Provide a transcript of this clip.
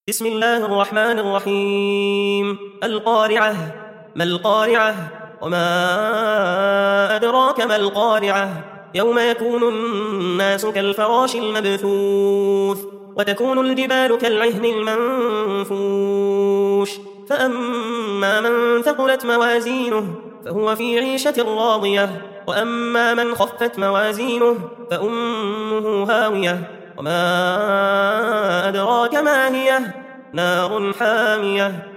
بسم الله الرحمن الرحيم. القارعة. ما القارعة؟ وما أدراك ما القارعة؟ يوم يكون الناس كالفراش المبثوث وتكون الجبال كالعهن المنفوش فأما من ثقلت موازينه فهو في عيشة راضية وأما من خفت موازينه فأمه هاوية وما أدراك ما هي نار حامية